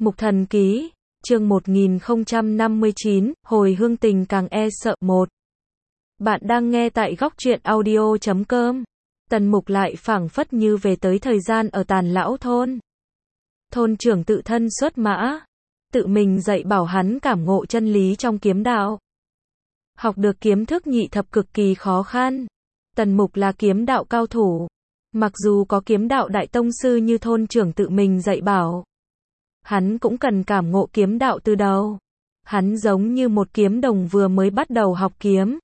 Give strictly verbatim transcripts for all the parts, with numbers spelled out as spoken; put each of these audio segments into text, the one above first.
Mục Thần Ký, chương một nghìn không trăm năm mươi chín, hồi hương tình càng e sợ một. Bạn đang nghe tại góc truyện audio chấm com. Tần Mục lại phảng phất như về tới thời gian ở Tàn Lão thôn. Thôn trưởng tự thân xuất mã, tự mình dạy bảo hắn cảm ngộ chân lý trong kiếm đạo. Học được kiếm thức nhị thập cực kỳ khó khăn. Tần Mục là kiếm đạo cao thủ. Mặc dù có kiếm đạo đại tông sư như thôn trưởng tự mình dạy bảo, hắn cũng cần cảm ngộ kiếm đạo từ đầu. Hắn giống như một kiếm đồng vừa mới bắt đầu học kiếm.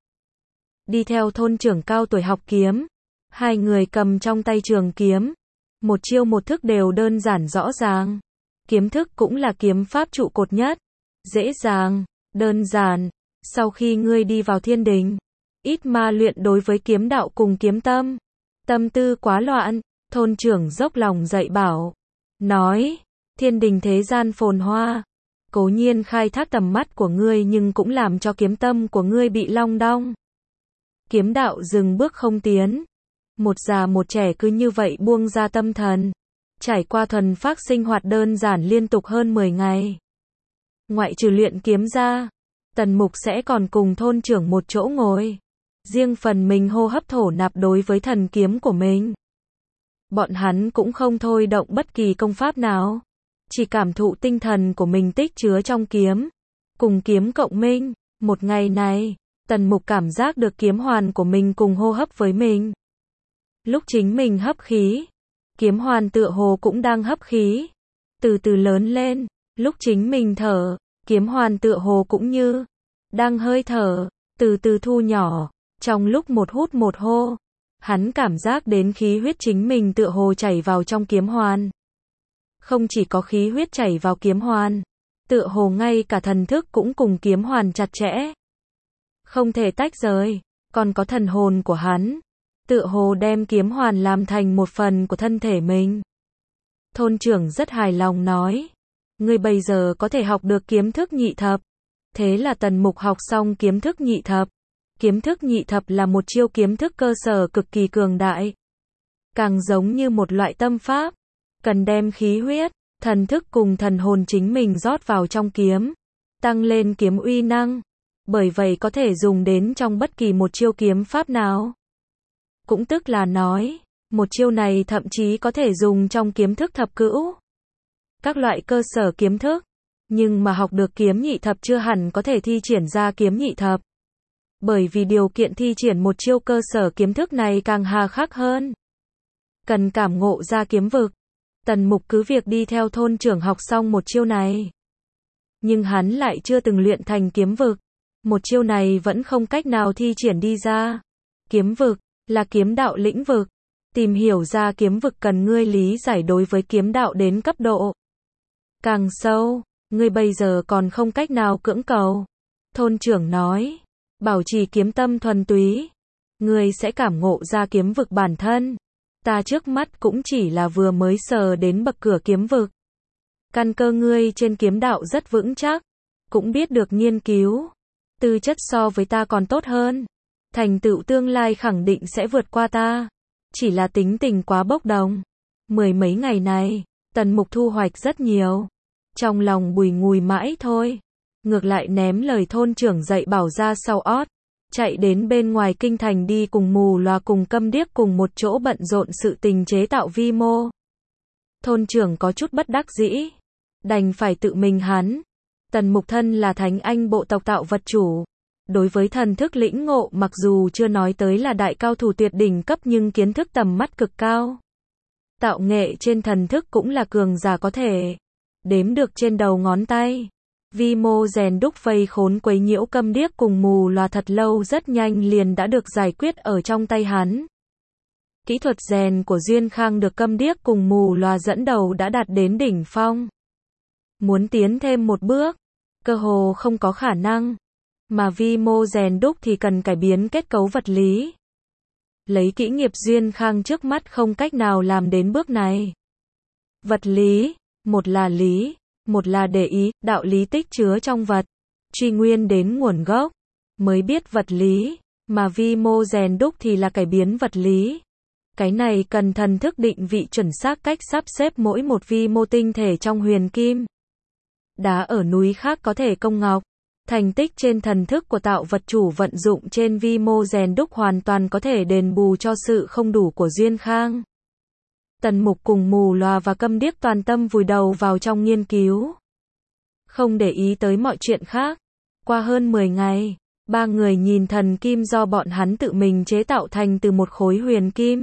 Đi theo thôn trưởng cao tuổi học kiếm. Hai người cầm trong tay trường kiếm. Một chiêu một thức đều đơn giản rõ ràng. Kiếm thức cũng là kiếm pháp trụ cột nhất. Dễ dàng, đơn giản. Sau khi ngươi đi vào thiên đình, ít ma luyện đối với kiếm đạo cùng kiếm tâm. Tâm tư quá loạn, thôn trưởng dốc lòng dạy bảo. Nói, thiên đình thế gian phồn hoa, cố nhiên khai thác tầm mắt của ngươi nhưng cũng làm cho kiếm tâm của ngươi bị long đong. Kiếm đạo dừng bước không tiến. Một già một trẻ cứ như vậy buông ra tâm thần. Trải qua thuần phác sinh hoạt đơn giản liên tục hơn mười ngày. Ngoại trừ luyện kiếm ra, Tần Mục sẽ còn cùng thôn trưởng một chỗ ngồi. Riêng phần mình hô hấp thổ nạp đối với thần kiếm của mình. Bọn hắn cũng không thôi động bất kỳ công pháp nào. Chỉ cảm thụ tinh thần của mình tích chứa trong kiếm. Cùng kiếm cộng minh. Một ngày này, Tần Mục cảm giác được kiếm hoàn của mình cùng hô hấp với mình. Lúc chính mình hấp khí, kiếm hoàn tựa hồ cũng đang hấp khí. Từ từ lớn lên, lúc chính mình thở, kiếm hoàn tựa hồ cũng như đang hơi thở, từ từ thu nhỏ. Trong lúc một hút một hô, hắn cảm giác đến khí huyết chính mình tựa hồ chảy vào trong kiếm hoàn. Không chỉ có khí huyết chảy vào kiếm hoàn, tựa hồ ngay cả thần thức cũng cùng kiếm hoàn chặt chẽ. Không thể tách rời, còn có thần hồn của hắn, tựa hồ đem kiếm hoàn làm thành một phần của thân thể mình. Thôn trưởng rất hài lòng nói, ngươi bây giờ có thể học được kiếm thức nhị thập. Thế là Tần Mục học xong kiếm thức nhị thập. Kiếm thức nhị thập là một chiêu kiếm thức cơ sở cực kỳ cường đại. Càng giống như một loại tâm pháp. Cần đem khí huyết, thần thức cùng thần hồn chính mình rót vào trong kiếm. Tăng lên kiếm uy năng. Bởi vậy có thể dùng đến trong bất kỳ một chiêu kiếm pháp nào. Cũng tức là nói, một chiêu này thậm chí có thể dùng trong kiếm thức thập cửu. Các loại cơ sở kiếm thức. Nhưng mà học được kiếm nhị thập chưa hẳn có thể thi triển ra kiếm nhị thập. Bởi vì điều kiện thi triển một chiêu cơ sở kiếm thức này càng hà khắc hơn. Cần cảm ngộ ra kiếm vực. Tần Mục cứ việc đi theo thôn trưởng học xong một chiêu này. Nhưng hắn lại chưa từng luyện thành kiếm vực. Một chiêu này vẫn không cách nào thi triển đi ra. Kiếm vực là kiếm đạo lĩnh vực. Tìm hiểu ra kiếm vực cần ngươi lý giải đối với kiếm đạo đến cấp độ càng sâu, ngươi bây giờ còn không cách nào cưỡng cầu. Thôn trưởng nói, bảo trì kiếm tâm thuần túy, ngươi sẽ cảm ngộ ra kiếm vực bản thân. Ta trước mắt cũng chỉ là vừa mới sờ đến bậc cửa kiếm vực. Căn cơ ngươi trên kiếm đạo rất vững chắc, cũng biết được nghiên cứu. Tư chất so với ta còn tốt hơn. Thành tựu tương lai khẳng định sẽ vượt qua ta. Chỉ là tính tình quá bốc đồng. Mười mấy ngày này, Tần Mục thu hoạch rất nhiều. Trong lòng bùi ngùi mãi thôi. Ngược lại ném lời thôn trưởng dạy bảo ra sau ót. Chạy đến bên ngoài kinh thành đi cùng mù loà cùng câm điếc cùng một chỗ bận rộn sự tình chế tạo vi mô. Thôn trưởng có chút bất đắc dĩ. Đành phải tự mình hắn. Tần Mục thân là thánh anh bộ tộc tạo vật chủ. Đối với thần thức lĩnh ngộ mặc dù chưa nói tới là đại cao thủ tuyệt đỉnh cấp nhưng kiến thức tầm mắt cực cao. Tạo nghệ trên thần thức cũng là cường giả có thể đếm được trên đầu ngón tay. Vi mô rèn đúc vây khốn quấy nhiễu câm điếc cùng mù loà thật lâu rất nhanh liền đã được giải quyết ở trong tay hắn. Kỹ thuật rèn của Duyên Khang được câm điếc cùng mù loà dẫn đầu đã đạt đến đỉnh phong. Muốn tiến thêm một bước, cơ hồ không có khả năng. Mà vi mô rèn đúc thì cần cải biến kết cấu vật lý. Lấy kỹ nghiệp Duyên Khang trước mắt không cách nào làm đến bước này. Vật lý, một là lý, một là để ý, đạo lý tích chứa trong vật. Truy nguyên đến nguồn gốc, mới biết vật lý, mà vi mô rèn đúc thì là cải biến vật lý. Cái này cần thần thức định vị chuẩn xác cách sắp xếp mỗi một vi mô tinh thể trong huyền kim. đá ở núi khác có thể công ngọc. Thành tích trên thần thức của tạo vật chủ vận dụng trên vi mô rèn đúc hoàn toàn có thể đền bù cho sự không đủ của Duyên Khang. Tần Mục cùng Mù Lòa và Câm Điếc toàn tâm vùi đầu vào trong nghiên cứu. Không để ý tới mọi chuyện khác. Qua hơn mười ngày, ba người nhìn thần kim do bọn hắn tự mình chế tạo thành từ một khối huyền kim.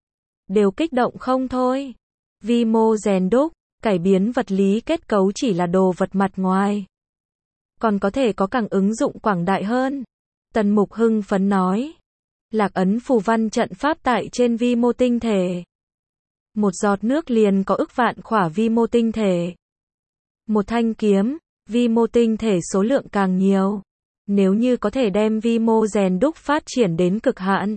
Đều kích động không thôi. Vi mô rèn đúc, cải biến vật lý kết cấu chỉ là đồ vật mặt ngoài. Còn có thể có càng ứng dụng quảng đại hơn. Tần Mục hưng phấn nói. Lạc ấn phù văn trận pháp tại trên vi mô tinh thể. Một giọt nước liền có ức vạn khỏa vi mô tinh thể. Một thanh kiếm, vi mô tinh thể số lượng càng nhiều. Nếu như có thể đem vi mô rèn đúc phát triển đến cực hạn.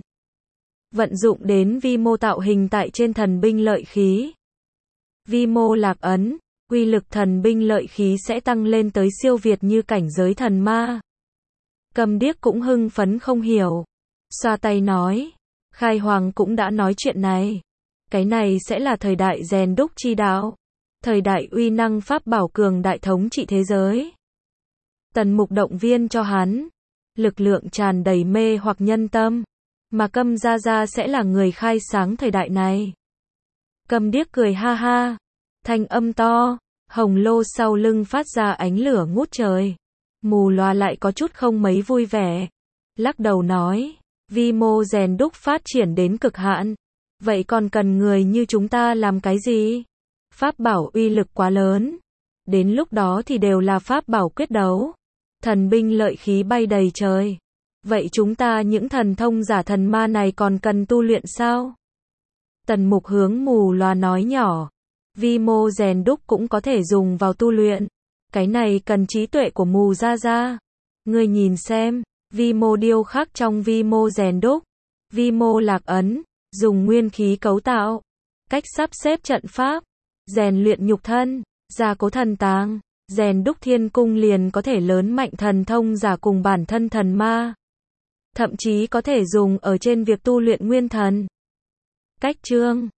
Vận dụng đến vi mô tạo hình tại trên thần binh lợi khí. Vi mô lạc ấn, uy lực thần binh lợi khí sẽ tăng lên tới siêu việt như cảnh giới thần ma. Câm Điếc cũng hưng phấn không hiểu. Xoa tay nói. Khai Hoàng cũng đã nói chuyện này. Cái này sẽ là thời đại rèn đúc chi đạo. Thời đại uy năng pháp bảo cường đại thống trị thế giới. Tần Mục động viên cho hắn. Lực lượng tràn đầy mê hoặc nhân tâm. Mà Câm Gia Gia sẽ là người khai sáng thời đại này. Câm Điếc cười ha ha. Thanh âm to. Hồng lô sau lưng phát ra ánh lửa ngút trời. Mù Lòa lại có chút không mấy vui vẻ. Lắc đầu nói. Vi mô rèn đúc phát triển đến cực hạn. Vậy còn cần người như chúng ta làm cái gì? Pháp bảo uy lực quá lớn. Đến lúc đó thì đều là pháp bảo quyết đấu. Thần binh lợi khí bay đầy trời. Vậy chúng ta những thần thông giả thần ma này còn cần tu luyện sao? Tần Mục hướng Mù Lòa nói nhỏ. Vi mô rèn đúc cũng có thể dùng vào tu luyện. Cái này cần trí tuệ của Mù Gia Gia. Ngươi nhìn xem, vi mô điêu khắc trong vi mô rèn đúc. Vi mô lạc ấn, dùng nguyên khí cấu tạo. Cách sắp xếp trận pháp. Rèn luyện nhục thân, gia cố thần tàng. Rèn đúc thiên cung liền có thể lớn mạnh thần thông giả cùng bản thân thần ma. Thậm chí có thể dùng ở trên việc tu luyện nguyên thần. Cách chương